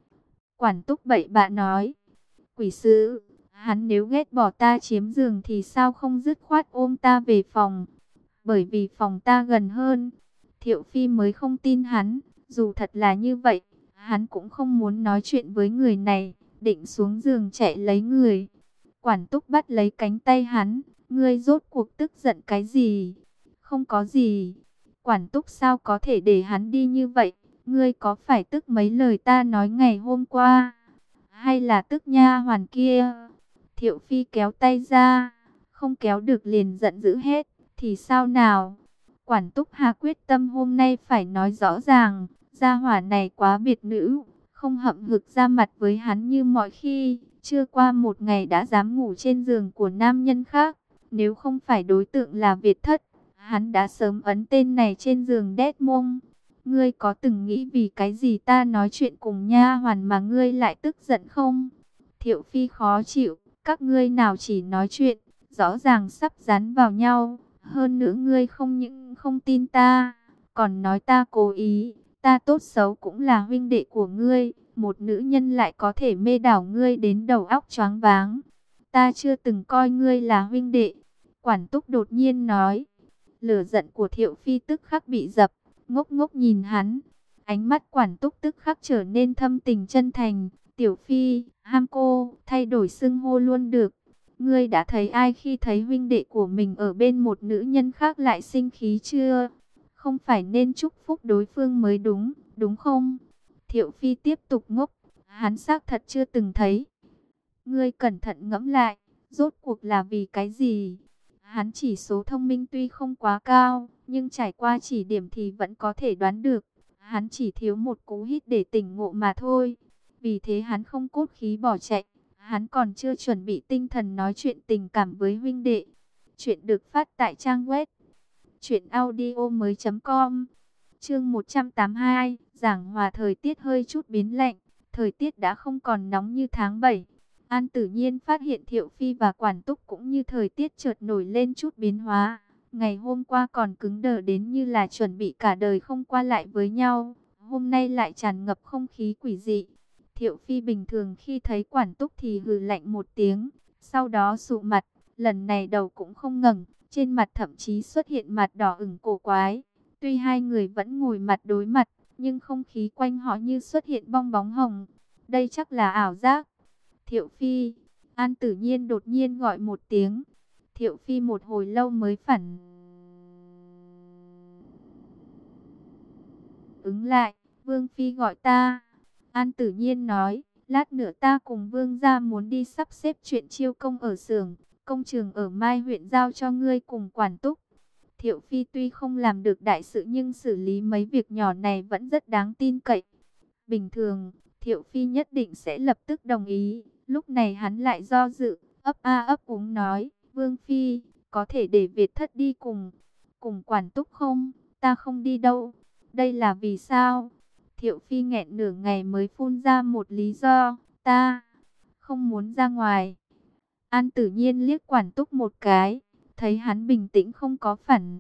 Quản Túc bậy bạ nói, quỷ sứ, hắn nếu ghét bỏ ta chiếm giường thì sao không dứt khoát ôm ta về phòng? Bởi vì phòng ta gần hơn. Thiệu Phi mới không tin hắn, dù thật là như vậy, hắn cũng không muốn nói chuyện với người này, định xuống giường chạy lấy người. Quản Túc bắt lấy cánh tay hắn, ngươi rốt cuộc tức giận cái gì? Không có gì. Quản Túc sao có thể để hắn đi như vậy? Ngươi có phải tức mấy lời ta nói ngày hôm qua? Hay là tức nha hoàn kia? Thiệu Phi kéo tay ra, không kéo được liền giận dữ hết. Thì sao nào? Quản Túc hà quyết tâm hôm nay phải nói rõ ràng. Gia hỏa này quá biệt nữ, không hậm hực ra mặt với hắn như mọi khi. Chưa qua một ngày đã dám ngủ trên giường của nam nhân khác. Nếu không phải đối tượng là Việt Thất, hắn đã sớm ấn tên này trên giường đét mông. Ngươi có từng nghĩ vì cái gì ta nói chuyện cùng nha hoàn mà ngươi lại tức giận không? Thiệu Phi khó chịu, các ngươi nào chỉ nói chuyện, rõ ràng sắp dán vào nhau. Hơn nữa ngươi không những không tin ta, còn nói ta cố ý. Ta tốt xấu cũng là huynh đệ của ngươi, một nữ nhân lại có thể mê đảo ngươi đến đầu óc choáng váng. Ta chưa từng coi ngươi là huynh đệ. Quản Túc đột nhiên nói. Lửa giận của Thiệu Phi tức khắc bị dập, ngốc ngốc nhìn hắn. Ánh mắt Quản Túc tức khắc trở nên thâm tình chân thành. Tiểu Phi, ham cô, thay đổi xưng hô luôn được. Ngươi đã thấy ai khi thấy huynh đệ của mình ở bên một nữ nhân khác lại sinh khí chưa? Không phải nên chúc phúc đối phương mới đúng, đúng không? Thiệu Phi tiếp tục ngốc, hắn xác thật chưa từng thấy. Ngươi cẩn thận ngẫm lại, rốt cuộc là vì cái gì? Hắn chỉ số thông minh tuy không quá cao, nhưng trải qua chỉ điểm thì vẫn có thể đoán được. Hắn chỉ thiếu một cú hít để tỉnh ngộ mà thôi. Vì thế hắn không cốt khí bỏ chạy. Hắn còn chưa chuẩn bị tinh thần nói chuyện tình cảm với huynh đệ. Chuyện được phát tại trang web truyệnaudiomoi.com. Chương 182, giảng hòa. Thời tiết hơi chút biến lạnh, thời tiết đã không còn nóng như tháng 7. An Tử Nhiên phát hiện Thiệu Phi và Quản Túc cũng như thời tiết chợt nổi lên chút biến hóa. Ngày hôm qua còn cứng đờ đến như là chuẩn bị cả đời không qua lại với nhau, hôm nay lại tràn ngập không khí quỷ dị. Thiệu Phi bình thường khi thấy Quản Túc thì hừ lạnh một tiếng, sau đó sụ mặt, lần này đầu cũng không ngẩng, trên mặt thậm chí xuất hiện mặt đỏ ửng cổ quái. Tuy hai người vẫn ngồi mặt đối mặt, nhưng không khí quanh họ như xuất hiện bong bóng hồng. Đây chắc là ảo giác. Thiệu Phi, An Tử Nhiên đột nhiên gọi một tiếng. Thiệu Phi một hồi lâu mới phản ứng lại. Vương Phi gọi ta. An Tử Nhiên nói, lát nữa ta cùng Vương gia muốn đi sắp xếp chuyện chiêu công ở xưởng, công trường ở Mai huyện giao cho ngươi cùng Quản Túc. Thiệu Phi tuy không làm được đại sự nhưng xử lý mấy việc nhỏ này vẫn rất đáng tin cậy. Bình thường, Thiệu Phi nhất định sẽ lập tức đồng ý. Lúc này hắn lại do dự, ấp a ấp úng nói, Vương Phi, có thể để Việt Thất đi cùng Quản Túc không? Ta không đi đâu. Đây là vì sao? Thiệu Phi nghẹn nửa ngày mới phun ra một lý do, ta không muốn ra ngoài. An Tử Nhiên liếc Quản Túc một cái, thấy hắn bình tĩnh không có phản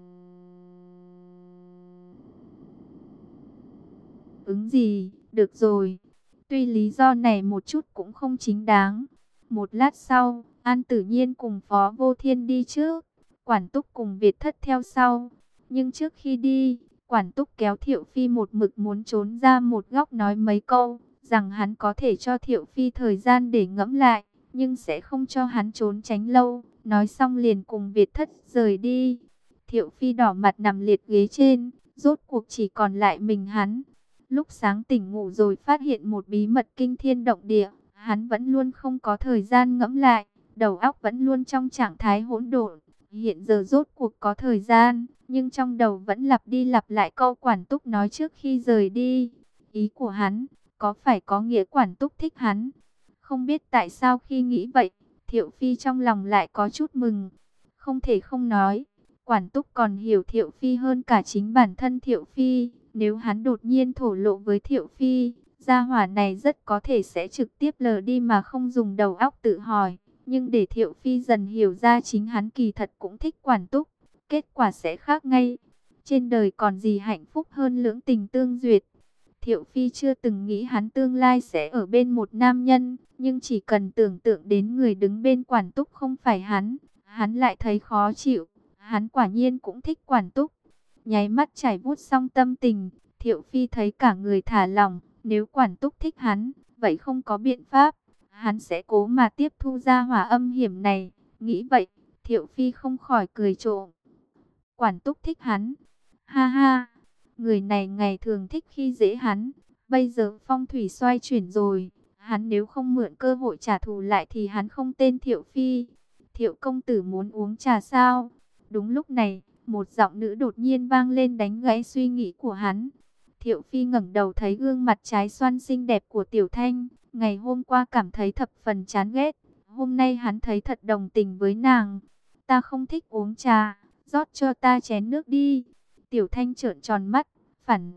ứng gì, được rồi. Tuy lý do này một chút cũng không chính đáng. Một lát sau, An Tử Nhiên cùng Phó Vô Thiên đi trước, Quản Túc cùng Việt Thất theo sau. Nhưng trước khi đi, Quản Túc kéo Thiệu Phi một mực muốn trốn ra một góc nói mấy câu, rằng hắn có thể cho Thiệu Phi thời gian để ngẫm lại, nhưng sẽ không cho hắn trốn tránh lâu. Nói xong liền cùng Việt Thất rời đi. Thiệu Phi đỏ mặt nằm liệt ghế trên, rốt cuộc chỉ còn lại mình hắn. Lúc sáng tỉnh ngủ rồi phát hiện một bí mật kinh thiên động địa, hắn vẫn luôn không có thời gian ngẫm lại, đầu óc vẫn luôn trong trạng thái hỗn độn. Hiện giờ rốt cuộc có thời gian, nhưng trong đầu vẫn lặp đi lặp lại câu Quản Túc nói trước khi rời đi. Ý của hắn, có phải có nghĩa Quản Túc thích hắn? Không biết tại sao khi nghĩ vậy, Thiệu Phi trong lòng lại có chút mừng. Không thể không nói, Quản Túc còn hiểu Thiệu Phi hơn cả chính bản thân Thiệu Phi. Nếu hắn đột nhiên thổ lộ với Thiệu Phi, gia hỏa này rất có thể sẽ trực tiếp lờ đi mà không dùng đầu óc tự hỏi. Nhưng để Thiệu Phi dần hiểu ra chính hắn kỳ thật cũng thích Quản Túc, kết quả sẽ khác ngay. Trên đời còn gì hạnh phúc hơn lưỡng tình tương duyệt. Thiệu Phi chưa từng nghĩ hắn tương lai sẽ ở bên một nam nhân, nhưng chỉ cần tưởng tượng đến người đứng bên Quản Túc không phải hắn lại thấy khó chịu. Hắn quả nhiên cũng thích Quản Túc. Nháy mắt trải vuốt xong tâm tình, Thiệu Phi thấy cả người thả lỏng. Nếu Quản Túc thích hắn, vậy không có biện pháp, hắn sẽ cố mà tiếp thu ra hỏa âm hiểm này. Nghĩ vậy, Thiệu Phi không khỏi cười trộm. Quản Túc thích hắn. Ha ha, người này ngày thường thích khi dễ hắn. Bây giờ phong thủy xoay chuyển rồi. Hắn nếu không mượn cơ hội trả thù lại thì hắn không tên Thiệu Phi. Thiệu công tử muốn uống trà sao? Đúng lúc này, một giọng nữ đột nhiên vang lên đánh gãy suy nghĩ của hắn. Thiệu Phi ngẩng đầu thấy gương mặt trái xoan xinh đẹp của Tiểu Thanh. Ngày hôm qua cảm thấy thập phần chán ghét. Hôm nay hắn thấy thật đồng tình với nàng. Ta không thích uống trà, rót cho ta chén nước đi. Tiểu Thanh trợn tròn mắt, phản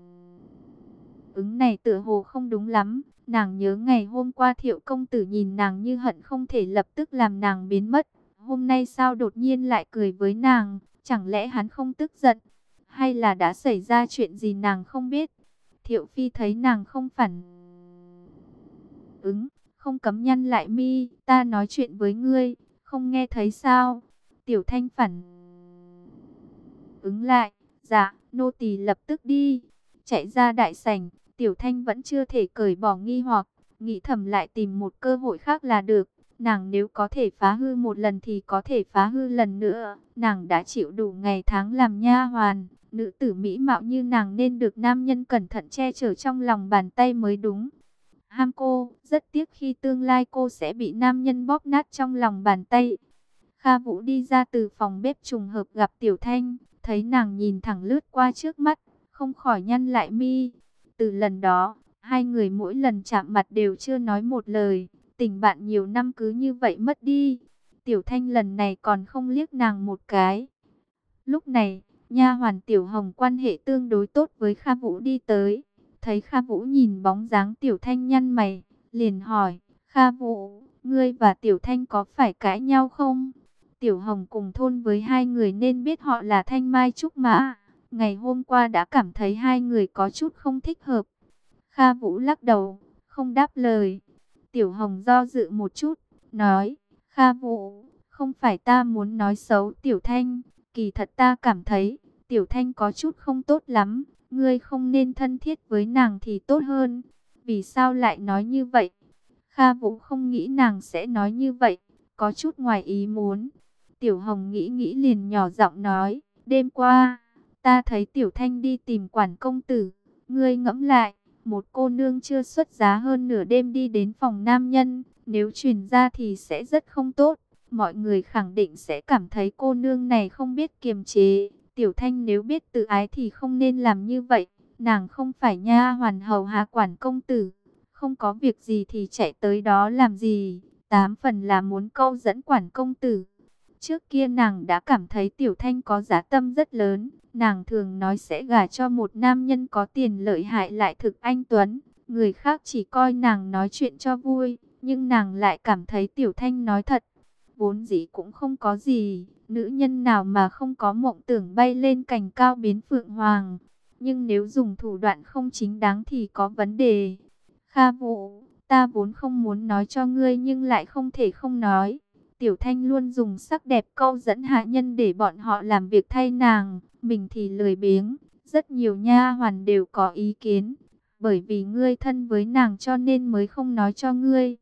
ứng này tựa hồ không đúng lắm. Nàng nhớ ngày hôm qua Thiệu công tử nhìn nàng như hận không thể lập tức làm nàng biến mất. Hôm nay sao đột nhiên lại cười với nàng, chẳng lẽ hắn không tức giận? Hay là đã xảy ra chuyện gì nàng không biết? Thiệu Phi thấy nàng không phản ứng, không cấm nhăn lại mi. Ta nói chuyện với ngươi, không nghe thấy sao? Tiểu Thanh phản ứng lại. Dạ, nô tỳ lập tức đi. Chạy ra đại sảnh, Tiểu Thanh vẫn chưa thể cởi bỏ nghi hoặc, nghĩ thầm lại tìm một cơ hội khác là được. Nàng nếu có thể phá hư một lần thì có thể phá hư lần nữa. Nàng đã chịu đủ ngày tháng làm nha hoàn. Nữ tử mỹ mạo như nàng nên được nam nhân cẩn thận che chở trong lòng bàn tay mới đúng. Ham cô, rất tiếc khi tương lai cô sẽ bị nam nhân bóp nát trong lòng bàn tay. Kha Vũ đi ra từ phòng bếp trùng hợp gặp Tiểu Thanh, thấy nàng nhìn thẳng lướt qua trước mắt, không khỏi nhăn lại mi. Từ lần đó, hai người mỗi lần chạm mặt đều chưa nói một lời, tình bạn nhiều năm cứ như vậy mất đi. Tiểu Thanh lần này còn không liếc nàng một cái. Lúc này, nha hoàn Tiểu Hồng quan hệ tương đối tốt với Kha Vũ đi tới, thấy Kha Vũ nhìn bóng dáng Tiểu Thanh nhăn mày, liền hỏi: Kha Vũ, ngươi và Tiểu Thanh có phải cãi nhau không? Tiểu Hồng cùng thôn với hai người nên biết họ là Thanh Mai Trúc Mã. Ngày hôm qua đã cảm thấy hai người có chút không thích hợp. Kha Vũ lắc đầu, không đáp lời. Tiểu Hồng do dự một chút, nói: Kha Vũ, không phải ta muốn nói xấu Tiểu Thanh, kỳ thật ta cảm thấy Tiểu Thanh có chút không tốt lắm. Ngươi không nên thân thiết với nàng thì tốt hơn. Vì sao lại nói như vậy? Kha Vũ không nghĩ nàng sẽ nói như vậy, có chút ngoài ý muốn. Tiểu Hồng nghĩ nghĩ liền nhỏ giọng nói: đêm qua, ta thấy Tiểu Thanh đi tìm Quản công tử. Ngươi ngẫm lại, một cô nương chưa xuất giá hơn nửa đêm đi đến phòng nam nhân, nếu truyền ra thì sẽ rất không tốt. Mọi người khẳng định sẽ cảm thấy cô nương này không biết kiềm chế. Tiểu Thanh nếu biết tự ái thì không nên làm như vậy. Nàng không phải nha hoàn hầu hạ Quản công tử, không có việc gì thì chạy tới đó làm gì? Tám phần là muốn câu dẫn Quản công tử. Trước kia nàng đã cảm thấy Tiểu Thanh có giá tâm rất lớn. Nàng thường nói sẽ gả cho một nam nhân có tiền lợi hại lại thực anh tuấn. Người khác chỉ coi nàng nói chuyện cho vui, nhưng nàng lại cảm thấy Tiểu Thanh nói thật. Vốn dĩ cũng không có gì, nữ nhân nào mà không có mộng tưởng bay lên cành cao biến phượng hoàng. Nhưng nếu dùng thủ đoạn không chính đáng thì có vấn đề. Kha Vũ, ta vốn không muốn nói cho ngươi nhưng lại không thể không nói. Tiểu Thanh luôn dùng sắc đẹp câu dẫn hạ nhân để bọn họ làm việc thay nàng, mình thì lười biếng. Rất nhiều nha hoàn đều có ý kiến, bởi vì ngươi thân với nàng cho nên mới không nói cho ngươi.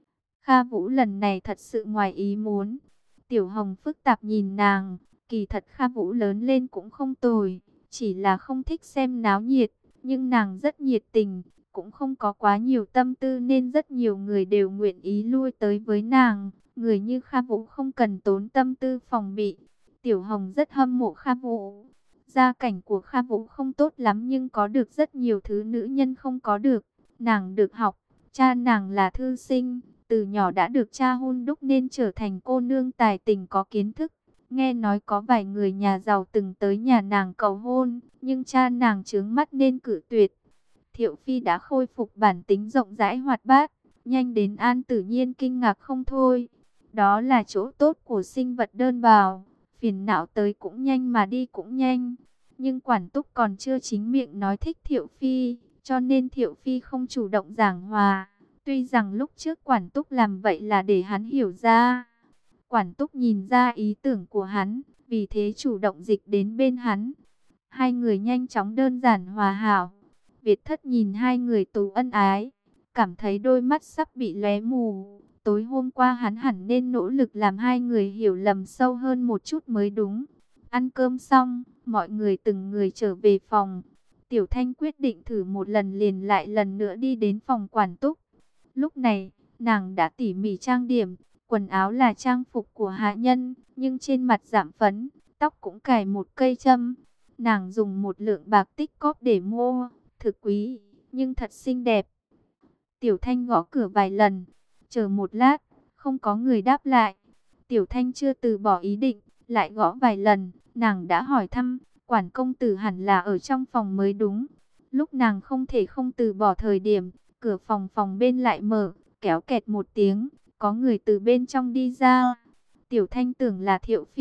Kha Vũ lần này thật sự ngoài ý muốn. Tiểu Hồng phức tạp nhìn nàng, kỳ thật Kha Vũ lớn lên cũng không tồi, chỉ là không thích xem náo nhiệt, nhưng nàng rất nhiệt tình, cũng không có quá nhiều tâm tư nên rất nhiều người đều nguyện ý lui tới với nàng. Người như Kha Vũ không cần tốn tâm tư phòng bị. Tiểu Hồng rất hâm mộ Kha Vũ. Gia cảnh của Kha Vũ không tốt lắm nhưng có được rất nhiều thứ nữ nhân không có được. Nàng được học, cha nàng là thư sinh, từ nhỏ đã được cha hun đúc nên trở thành cô nương tài tình có kiến thức. Nghe nói có vài người nhà giàu từng tới nhà nàng cầu hôn, nhưng cha nàng trướng mắt nên cự tuyệt. Thiệu Phi đã khôi phục bản tính rộng rãi hoạt bát, nhanh đến An Tử Nhiên kinh ngạc không thôi. Đó là chỗ tốt của sinh vật đơn bào, phiền não tới cũng nhanh mà đi cũng nhanh. Nhưng Quản Túc còn chưa chính miệng nói thích Thiệu Phi, cho nên Thiệu Phi không chủ động giảng hòa. Tuy rằng lúc trước Quản Túc làm vậy là để hắn hiểu ra. Quản Túc nhìn ra ý tưởng của hắn, vì thế chủ động dịch đến bên hắn. Hai người nhanh chóng đơn giản hòa hảo. Việt Thất nhìn hai người tú ân ái, cảm thấy đôi mắt sắp bị lóe mù. Tối hôm qua hắn hẳn nên nỗ lực làm hai người hiểu lầm sâu hơn một chút mới đúng. Ăn cơm xong, mọi người từng người trở về phòng. Tiểu Thanh quyết định thử một lần liền lại lần nữa đi đến phòng Quản Túc. Lúc này, nàng đã tỉ mỉ trang điểm, quần áo là trang phục của hạ nhân, nhưng trên mặt giảm phấn, tóc cũng cài một cây châm. Nàng dùng một lượng bạc tích cóp để mua, thực quý, nhưng thật xinh đẹp. Tiểu Thanh gõ cửa vài lần, chờ một lát, không có người đáp lại. Tiểu Thanh chưa từ bỏ ý định, lại gõ vài lần, nàng đã hỏi thăm, Quản công tử hẳn là ở trong phòng mới đúng. Lúc nàng không thể không từ bỏ thời điểm, cửa phòng bên lại mở, kéo kẹt một tiếng, có người từ bên trong đi ra. Tiểu Thanh tưởng là Thiệu Phi,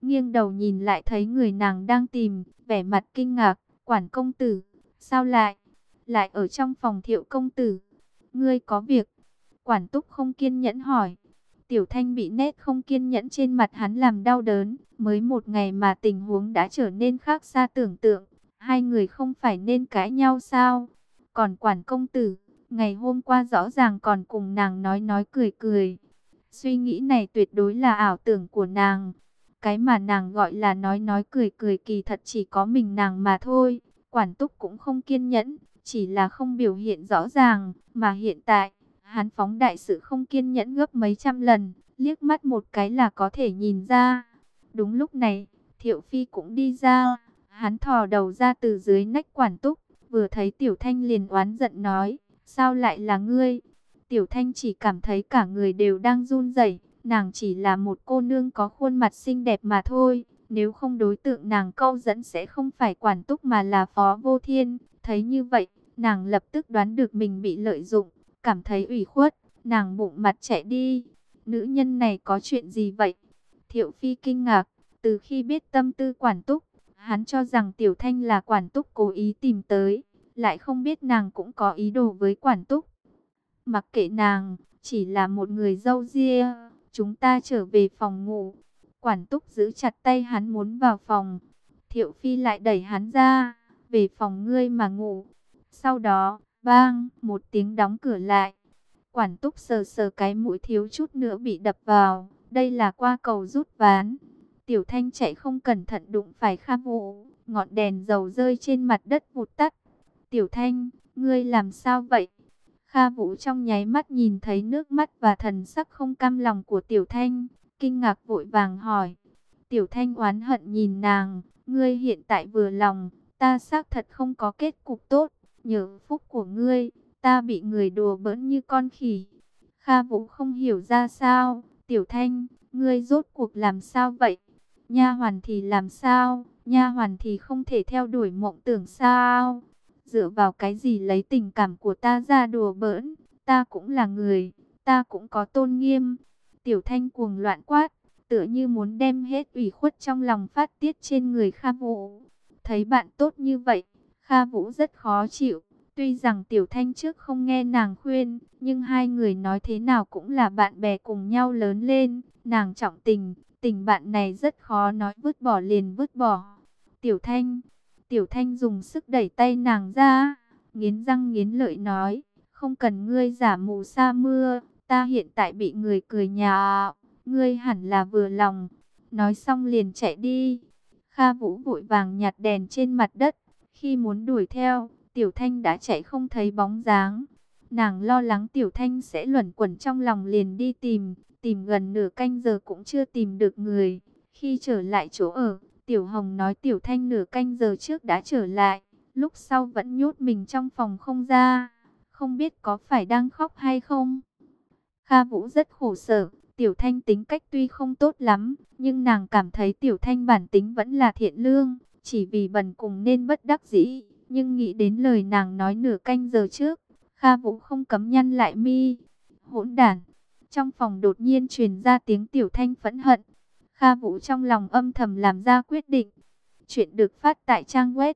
nghiêng đầu nhìn lại thấy người nàng đang tìm, vẻ mặt kinh ngạc. Quản công tử, sao lại ở trong phòng Thiệu công tử? Ngươi có việc? Quản Túc không kiên nhẫn hỏi. Tiểu Thanh bị nét không kiên nhẫn trên mặt hắn làm đau đớn. Mới một ngày mà tình huống đã trở nên khác xa tưởng tượng. Hai người không phải nên cãi nhau sao? Còn Quản công tử, ngày hôm qua rõ ràng còn cùng nàng nói cười cười. Suy nghĩ này tuyệt đối là ảo tưởng của nàng. Cái mà nàng gọi là nói cười cười kỳ thật chỉ có mình nàng mà thôi. Quản Túc cũng không kiên nhẫn, chỉ là không biểu hiện rõ ràng, mà hiện tại, hắn phóng đại sự không kiên nhẫn gấp mấy trăm lần, liếc mắt một cái là có thể nhìn ra. Đúng lúc này, Thiệu Phi cũng đi ra, hắn thò đầu ra từ dưới nách Quản Túc, vừa thấy Tiểu Thanh liền oán giận nói, sao lại là ngươi? Tiểu Thanh chỉ cảm thấy cả người đều đang run rẩy, nàng chỉ là một cô nương có khuôn mặt xinh đẹp mà thôi. Nếu không đối tượng nàng câu dẫn sẽ không phải Quản Túc mà là Phó Vô Thiên. Thấy như vậy, nàng lập tức đoán được mình bị lợi dụng, cảm thấy ủy khuất, nàng bụng mặt chạy đi. Nữ nhân này có chuyện gì vậy? Thiệu Phi kinh ngạc, từ khi biết tâm tư Quản Túc, hắn cho rằng Tiểu Thanh là Quản Túc cố ý tìm tới, lại không biết nàng cũng có ý đồ với Quản Túc. Mặc kệ nàng, chỉ là một người dâu ria, chúng ta trở về phòng ngủ. Quản Túc giữ chặt tay hắn muốn vào phòng. Thiệu Phi lại đẩy hắn ra, về phòng ngươi mà ngủ. Sau đó, bang, một tiếng đóng cửa lại. Quản Túc sờ sờ cái mũi thiếu chút nữa bị đập vào. Đây là qua cầu rút ván. Tiểu Thanh chạy không cẩn thận đụng phải Kha Vũ. Ngọn đèn dầu rơi trên mặt đất vụt tắt. Tiểu Thanh, ngươi làm sao vậy? Kha Vũ trong nháy mắt nhìn thấy nước mắt và thần sắc không cam lòng của Tiểu Thanh, kinh ngạc vội vàng hỏi. Tiểu Thanh oán hận nhìn nàng, ngươi hiện tại vừa lòng, ta xác thật không có kết cục tốt, nhờ phúc của ngươi, ta bị người đùa bỡn như con khỉ. Kha Vũ không hiểu ra sao, Tiểu Thanh, ngươi rốt cuộc làm sao vậy? Nha hoàn thì làm sao? Nha hoàn thì không thể theo đuổi mộng tưởng sao? Dựa vào cái gì lấy tình cảm của ta ra đùa bỡn? Ta cũng là người, ta cũng có tôn nghiêm. Tiểu Thanh cuồng loạn quát, tựa như muốn đem hết ủy khuất trong lòng phát tiết trên người Kha Vũ. Thấy bạn tốt như vậy, Kha Vũ rất khó chịu. Tuy rằng Tiểu Thanh trước không nghe nàng khuyên, nhưng hai người nói thế nào cũng là bạn bè cùng nhau lớn lên. Nàng trọng tình, tình bạn này rất khó nói vứt bỏ liền vứt bỏ. Tiểu Thanh dùng sức đẩy tay nàng ra, nghiến răng nghiến lợi nói, không cần ngươi giả mù sa mưa, ta hiện tại bị người cười nhạo, ngươi hẳn là vừa lòng. Nói xong liền chạy đi. Kha Vũ vội vàng nhặt đèn trên mặt đất, khi muốn đuổi theo, Tiểu Thanh đã chạy không thấy bóng dáng. Nàng lo lắng Tiểu Thanh sẽ luẩn quẩn trong lòng liền đi tìm gần nửa canh giờ cũng chưa tìm được người. Khi trở lại chỗ ở, Tiểu Hồng nói Tiểu Thanh nửa canh giờ trước đã trở lại, lúc sau vẫn nhốt mình trong phòng không ra, không biết có phải đang khóc hay không. Kha Vũ rất khổ sở, Tiểu Thanh tính cách tuy không tốt lắm, nhưng nàng cảm thấy Tiểu Thanh bản tính vẫn là thiện lương, chỉ vì bần cùng nên bất đắc dĩ, nhưng nghĩ đến lời nàng nói nửa canh giờ trước, Kha Vũ không cấm nhăn lại mi. Hỗn đản! Trong phòng đột nhiên truyền ra tiếng Tiểu Thanh phẫn hận. Kha Vũ trong lòng âm thầm làm ra quyết định. Chuyện được phát tại trang web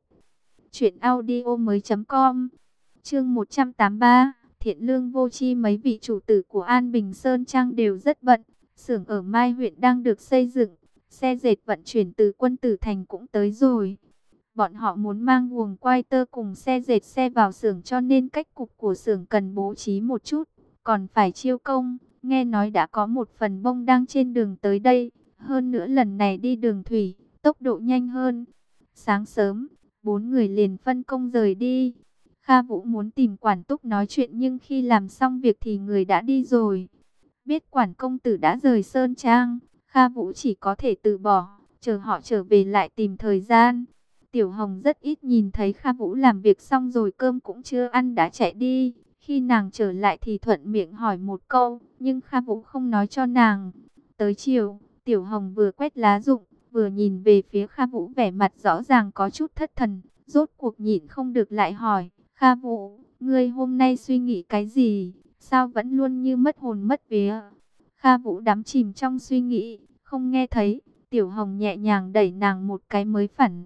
truyệnaudiomoi.com. Chương 183, Thiện Lương vô chi. Mấy vị chủ tử của An Bình Sơn Trang đều rất bận. Xưởng ở Mai huyện đang được xây dựng, xe dệt vận chuyển từ Quân Tử Thành cũng tới rồi. Bọn họ muốn mang guồng quai tơ cùng xe dệt xe vào xưởng, cho nên cách cục của xưởng cần bố trí một chút, còn phải chiêu công. Nghe nói đã có một phần bông đang trên đường tới đây. Hơn nữa lần này đi đường thủy, tốc độ nhanh hơn. Sáng sớm, bốn người liền phân công rời đi. Kha Vũ muốn tìm Quản Túc nói chuyện, nhưng khi làm xong việc thì người đã đi rồi. Biết Quản công tử đã rời Sơn Trang, Kha Vũ chỉ có thể từ bỏ, chờ họ trở về lại tìm thời gian. Tiểu Hồng rất ít nhìn thấy Kha Vũ làm việc xong rồi cơm cũng chưa ăn đã chạy đi. Khi nàng trở lại thì thuận miệng hỏi một câu, nhưng Kha Vũ không nói cho nàng. Tới chiều, Tiểu Hồng vừa quét lá rụng, vừa nhìn về phía Kha Vũ, vẻ mặt rõ ràng có chút thất thần. Rốt cuộc nhịn không được lại hỏi, Kha Vũ, ngươi hôm nay suy nghĩ cái gì? Sao vẫn luôn như mất hồn mất vía? Kha Vũ đắm chìm trong suy nghĩ, không nghe thấy. Tiểu Hồng nhẹ nhàng đẩy nàng một cái mới phản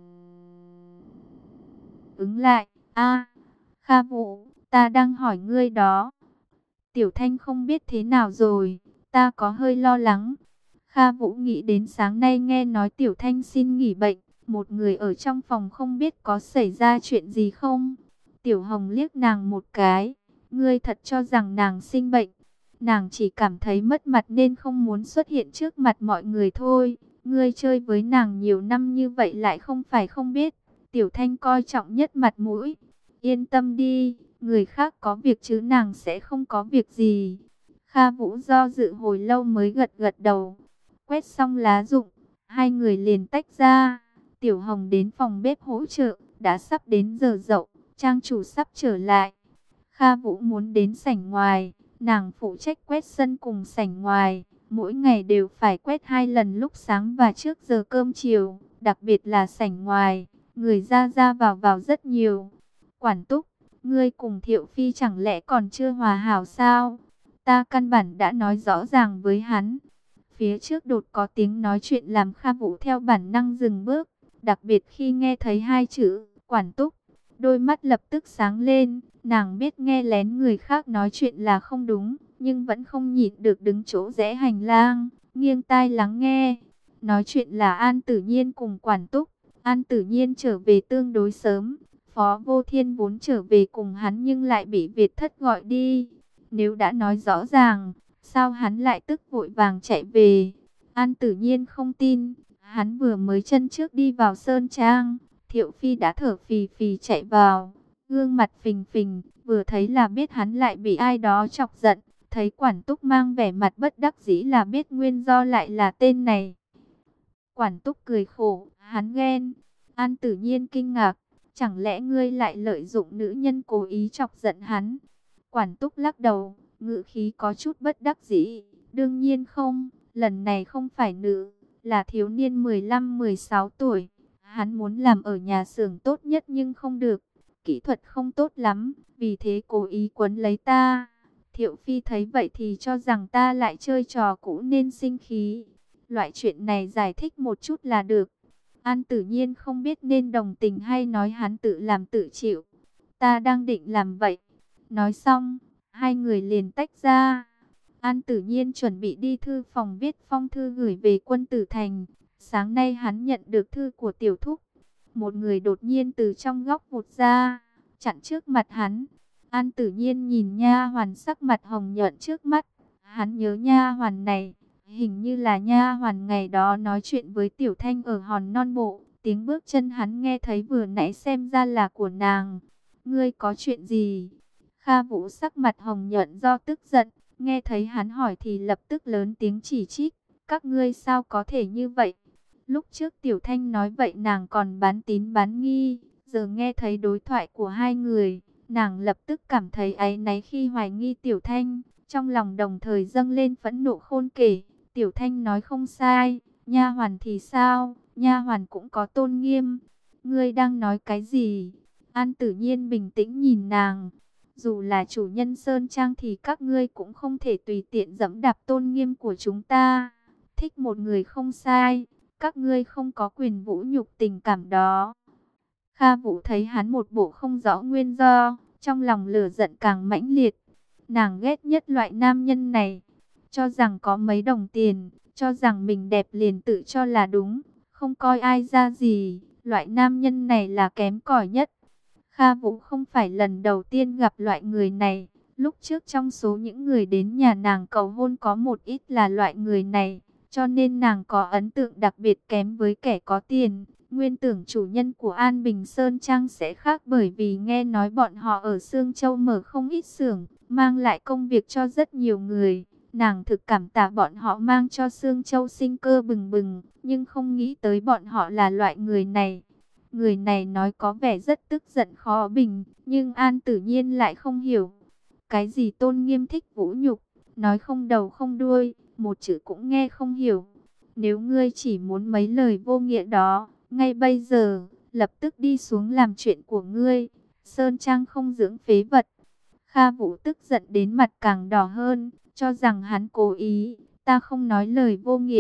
ứng lại. A, Kha Vũ, ta đang hỏi ngươi đó. Tiểu Thanh không biết thế nào rồi, ta có hơi lo lắng. Kha Vũ nghĩ đến sáng nay nghe nói Tiểu Thanh xin nghỉ bệnh, một người ở trong phòng không biết có xảy ra chuyện gì không. Tiểu Hồng liếc nàng một cái, ngươi thật cho rằng nàng sinh bệnh. Nàng chỉ cảm thấy mất mặt nên không muốn xuất hiện trước mặt mọi người thôi. Ngươi chơi với nàng nhiều năm như vậy lại không phải không biết. Tiểu Thanh coi trọng nhất mặt mũi. Yên tâm đi, người khác có việc chứ nàng sẽ không có việc gì. Kha Vũ do dự hồi lâu mới gật gật đầu. Quét xong lá rụng, hai người liền tách ra. Tiểu Hồng đến phòng bếp hỗ trợ, đã sắp đến giờ dậu, trang chủ sắp trở lại. Kha Vũ muốn đến sảnh ngoài, nàng phụ trách quét sân cùng sảnh ngoài. Mỗi ngày đều phải quét 2 lần lúc sáng và trước giờ cơm chiều, đặc biệt là sảnh ngoài, người ra ra vào vào rất nhiều. Quản Túc, ngươi cùng Thiệu Phi chẳng lẽ còn chưa hòa hảo sao? Ta căn bản đã nói rõ ràng với hắn. Phía trước đột có tiếng nói chuyện làm Kha Vũ theo bản năng dừng bước, đặc biệt khi nghe thấy 2 chữ Quản Túc, đôi mắt lập tức sáng lên. Nàng biết nghe lén người khác nói chuyện là không đúng, nhưng vẫn không nhịn được đứng chỗ rẽ hành lang, nghiêng tai lắng nghe. Nói chuyện là An Tử Nhiên cùng Quản Túc. An Tử Nhiên trở về tương đối sớm, Phó Vô Thiên vốn trở về cùng hắn nhưng lại bị Việt Thất gọi đi. Nếu đã nói rõ ràng, sao hắn lại tức vội vàng chạy về? An Tử Nhiên không tin, hắn vừa mới chân trước đi vào Sơn Trang, Thiệu Phi đã thở phì phì chạy vào, gương mặt phình phình, vừa thấy là biết hắn lại bị ai đó chọc giận. Thấy Quản Túc mang vẻ mặt bất đắc dĩ là biết nguyên do lại là tên này. Quản Túc cười khổ, hắn ghen. An Tử Nhiên kinh ngạc, chẳng lẽ ngươi lại lợi dụng nữ nhân cố ý chọc giận hắn? Quản Túc lắc đầu, ngữ khí có chút bất đắc dĩ. Đương nhiên không, lần này không phải nữ, là thiếu niên 15-16 tuổi. Hắn muốn làm ở nhà xưởng tốt nhất nhưng không được, kỹ thuật không tốt lắm, vì thế cố ý quấn lấy ta. Thiệu Phi thấy vậy thì cho rằng ta lại chơi trò cũ nên sinh khí. Loại chuyện này giải thích một chút là được. An Tử Nhiên không biết nên đồng tình hay nói hắn tự làm tự chịu. Ta đang định làm vậy. Nói xong, hai người liền tách ra. An Tử Nhiên chuẩn bị đi thư phòng viết phong thư gửi về Quân Tử Thành. Sáng nay hắn nhận được thư của Tiểu Thúc. Một người đột nhiên từ trong góc vụt ra, chặn trước mặt hắn. An Tử Nhiên nhìn nha hoàn sắc mặt hồng nhuận trước mắt. Hắn nhớ nha hoàn này, hình như là nha hoàn ngày đó nói chuyện với Tiểu Thanh ở hòn non bộ. Tiếng bước chân hắn nghe thấy vừa nãy xem ra là của nàng. Ngươi có chuyện gì? Kha Vũ sắc mặt hồng nhuận do tức giận, nghe thấy hắn hỏi thì lập tức lớn tiếng chỉ trích. Các ngươi sao có thể như vậy? Lúc trước Tiểu Thanh nói vậy nàng còn bán tín bán nghi, giờ nghe thấy đối thoại của hai người, nàng lập tức cảm thấy áy náy khi hoài nghi Tiểu Thanh, trong lòng đồng thời dâng lên phẫn nộ khôn kể. Tiểu Thanh nói không sai, nha hoàn thì sao? Nha hoàn cũng có tôn nghiêm. Ngươi đang nói cái gì? An Tử Nhiên bình tĩnh nhìn nàng. Dù là chủ nhân Sơn Trang thì các ngươi cũng không thể tùy tiện dẫm đạp tôn nghiêm của chúng ta. Thích một người không sai, các ngươi không có quyền vũ nhục tình cảm đó. Kha Vũ thấy hắn một bộ không rõ nguyên do, trong lòng lửa giận càng mãnh liệt. Nàng ghét nhất loại nam nhân này, cho rằng có mấy đồng tiền, cho rằng mình đẹp liền tự cho là đúng, không coi ai ra gì. Loại nam nhân này là kém cỏi nhất. Kha Vũ không phải lần đầu tiên gặp loại người này. Lúc trước trong số những người đến nhà nàng cầu hôn có một ít là loại người này, cho nên nàng có ấn tượng đặc biệt kém với kẻ có tiền. Nguyên tưởng chủ nhân của An Bình Sơn Trang sẽ khác, bởi vì nghe nói bọn họ ở Sương Châu mở không ít xưởng, mang lại công việc cho rất nhiều người. Nàng thực cảm tạ bọn họ mang cho Sương Châu sinh cơ bừng bừng, nhưng không nghĩ tới bọn họ là loại người này. Người này nói có vẻ rất tức giận khó bình, nhưng An Tử Nhiên lại không hiểu. Cái gì tôn nghiêm thích vũ nhục, nói không đầu không đuôi, một chữ cũng nghe không hiểu. Nếu ngươi chỉ muốn mấy lời vô nghĩa đó, ngay bây giờ, lập tức đi xuống làm chuyện của ngươi. Sơn Trang không dưỡng phế vật. Kha Vũ tức giận đến mặt càng đỏ hơn, cho rằng hắn cố ý. Ta không nói lời vô nghĩa,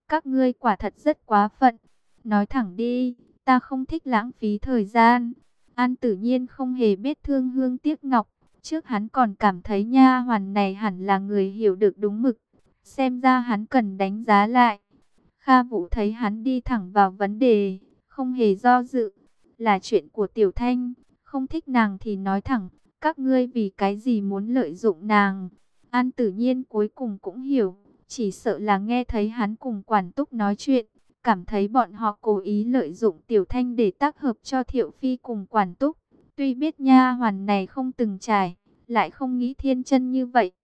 Các ngươi quả thật rất quá phận. Nói thẳng đi, ta không thích lãng phí thời gian. An Tử Nhiên không hề biết thương hương tiếc ngọc. Trước hắn còn cảm thấy nha hoàn này hẳn là người hiểu được đúng mực. Xem ra hắn cần đánh giá lại. Kha Vũ thấy hắn đi thẳng vào vấn đề, không hề do dự. Là chuyện của Tiểu Thanh, không thích nàng thì nói thẳng. Các ngươi vì cái gì muốn lợi dụng nàng? An Tử Nhiên cuối cùng cũng hiểu. Chỉ sợ là nghe thấy hắn cùng Quản Túc nói chuyện, cảm thấy bọn họ cố ý lợi dụng Tiểu Thanh để tác hợp cho Thiệu Phi cùng Quản Túc. Tuy biết nha hoàn này không từng trải, lại không nghĩ thiên chân như vậy.